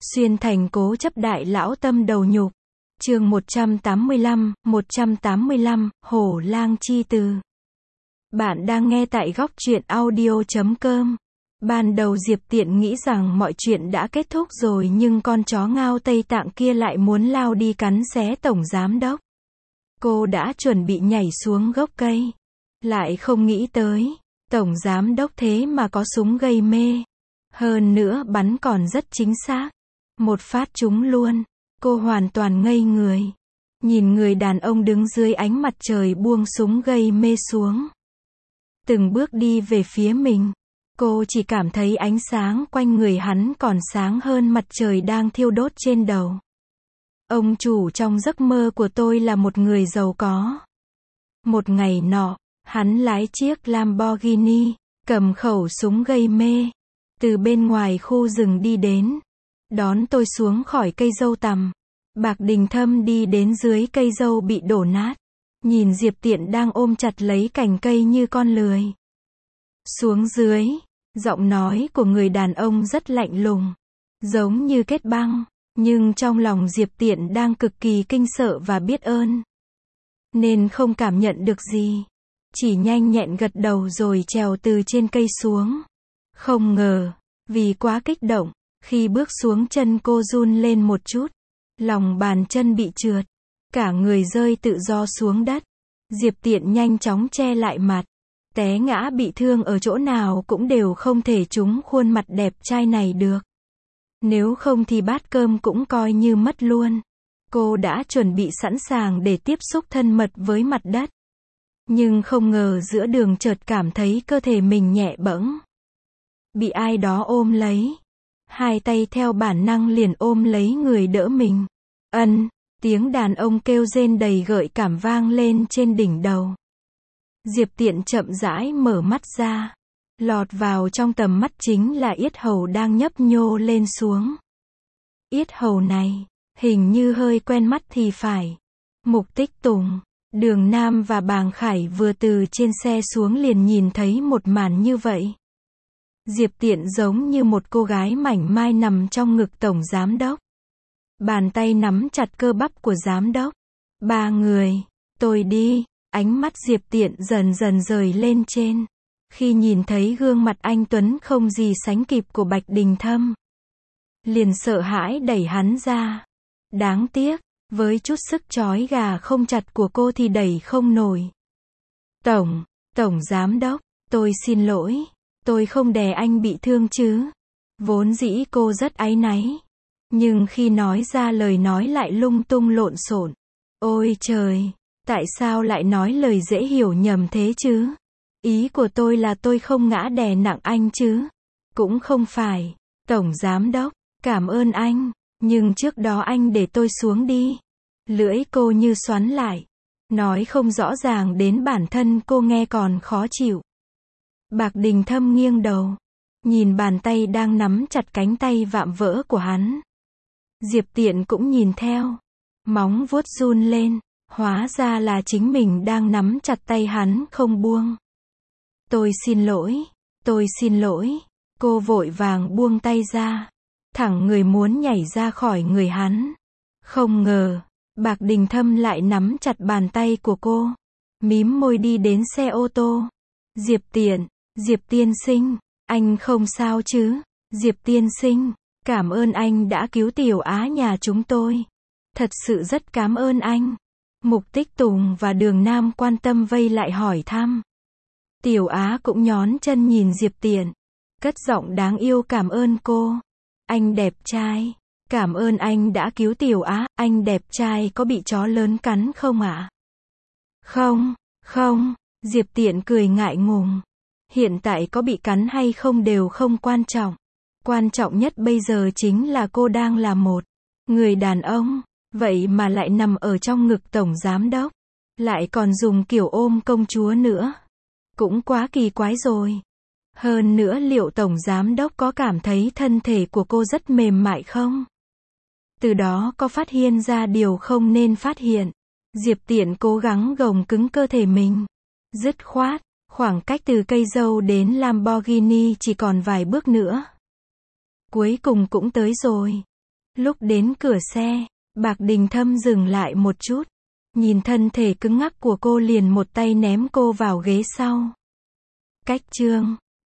Xuyên thành cố chấp đại lão tâm đầu nhục. Chương 185, Hổ lang chi từ. Bạn đang nghe tại góc truyện audio.com. Ban đầu Diệp Tiện nghĩ rằng mọi chuyện đã kết thúc rồi, nhưng con chó ngao Tây Tạng kia lại muốn lao đi cắn xé tổng giám đốc. Cô đã chuẩn bị nhảy xuống gốc cây, lại không nghĩ tới, tổng giám đốc thế mà có súng gây mê. Hơn nữa bắn còn rất chính xác. Một phát trúng luôn. Cô hoàn toàn ngây người. Nhìn người đàn ông đứng dưới ánh mặt trời buông súng gây mê xuống. Từng bước đi về phía mình. Cô chỉ cảm thấy ánh sáng quanh người hắn còn sáng hơn mặt trời đang thiêu đốt trên đầu. Ông chủ trong giấc mơ của tôi là một người giàu có. Một ngày nọ, hắn lái chiếc Lamborghini, cầm khẩu súng gây mê, từ bên ngoài khu rừng đi đến, đón tôi xuống khỏi cây dâu tằm. Bạc Đình Thâm đi đến dưới cây dâu bị đổ nát, nhìn Diệp Tiện đang ôm chặt lấy cành cây như con lười. Xuống dưới, giọng nói của người đàn ông rất lạnh lùng, giống như kết băng, nhưng trong lòng Diệp Tiện đang cực kỳ kinh sợ và biết ơn, nên không cảm nhận được gì, chỉ nhanh nhẹn gật đầu rồi trèo từ trên cây xuống. Không ngờ, vì quá kích động, khi bước xuống chân cô run lên một chút, lòng bàn chân bị trượt, cả người rơi tự do xuống đất. Diệp Tiện nhanh chóng che lại mặt, té ngã bị thương ở chỗ nào cũng đều không thể trúng khuôn mặt đẹp trai này được. Nếu không thì bát cơm cũng coi như mất luôn. Cô đã chuẩn bị sẵn sàng để tiếp xúc thân mật với mặt đất. Nhưng không ngờ giữa đường chợt cảm thấy cơ thể mình nhẹ bẫng. Bị ai đó ôm lấy. Hai tay theo bản năng liền ôm lấy người đỡ mình. Tiếng đàn ông kêu rên đầy gợi cảm vang lên trên đỉnh đầu. Diệp Tiện chậm rãi mở mắt ra. Lọt vào trong tầm mắt chính là yết hầu đang nhấp nhô lên xuống. Yết hầu này, hình như hơi quen mắt thì phải. Mục Tích Tùng, Đường Nam và Bàng Khải vừa từ trên xe xuống liền nhìn thấy một màn như vậy. Diệp Tiện giống như một cô gái mảnh mai nằm trong ngực tổng giám đốc. Bàn tay nắm chặt cơ bắp của giám đốc. Ba người, tôi đi. Ánh mắt Diệp Tiện dần dần rời lên trên. Khi nhìn thấy gương mặt anh tuấn không gì sánh kịp của Bạch Đình Thâm, liền sợ hãi đẩy hắn ra. Đáng tiếc, với chút sức trói gà không chặt của cô thì đẩy không nổi. Tổng giám đốc, tôi xin lỗi. Tôi không đè anh bị thương chứ. Vốn dĩ cô rất áy náy. Nhưng khi nói ra lời nói lại lung tung lộn xộn. Ôi trời, tại sao lại nói lời dễ hiểu nhầm thế chứ? Ý của tôi là tôi không ngã đè nặng anh chứ. Cũng không phải. Tổng giám đốc, cảm ơn anh. Nhưng trước đó anh để tôi xuống đi. Lưỡi cô như xoắn lại. Nói không rõ ràng đến bản thân cô nghe còn khó chịu. Bạc Đình Thâm nghiêng đầu. Nhìn bàn tay đang nắm chặt cánh tay vạm vỡ của hắn. Diệp Tiện cũng nhìn theo. Móng vuốt run lên. Hóa ra là chính mình đang nắm chặt tay hắn không buông. Tôi xin lỗi. Cô vội vàng buông tay ra. Thẳng người muốn nhảy ra khỏi người hắn. Không ngờ, Bạc Đình Thâm lại nắm chặt bàn tay của cô. Mím môi đi đến xe ô tô. Diệp tiên sinh, anh không sao chứ? Diệp tiên sinh, cảm ơn anh đã cứu Tiểu Á nhà chúng tôi. Thật sự rất cảm ơn anh. Mục Tích Tùng và Đường Nam quan tâm vây lại hỏi thăm. Tiểu Á cũng nhón chân nhìn Diệp Tiện, cất giọng đáng yêu cảm ơn cô. Anh đẹp trai, cảm ơn anh đã cứu Tiểu Á. Anh đẹp trai có bị chó lớn cắn không ạ? Không, Diệp Tiện cười ngại ngùng. Hiện tại có bị cắn hay không đều không quan trọng. Quan trọng nhất bây giờ chính là cô đang là một người đàn ông, vậy mà lại nằm ở trong ngực tổng giám đốc. Lại còn dùng kiểu ôm công chúa nữa. Cũng quá kỳ quái rồi. Hơn nữa liệu tổng giám đốc có cảm thấy thân thể của cô rất mềm mại không? Từ đó có phát hiện ra điều không nên phát hiện. Diệp Tiện cố gắng gồng cứng cơ thể mình. Dứt khoát, khoảng cách từ cây dâu đến Lamborghini chỉ còn vài bước nữa. Cuối cùng cũng tới rồi. Lúc đến cửa xe, Bạc Đình Thâm dừng lại một chút. Nhìn thân thể cứng ngắc của cô liền một tay ném cô vào ghế sau. Cách chương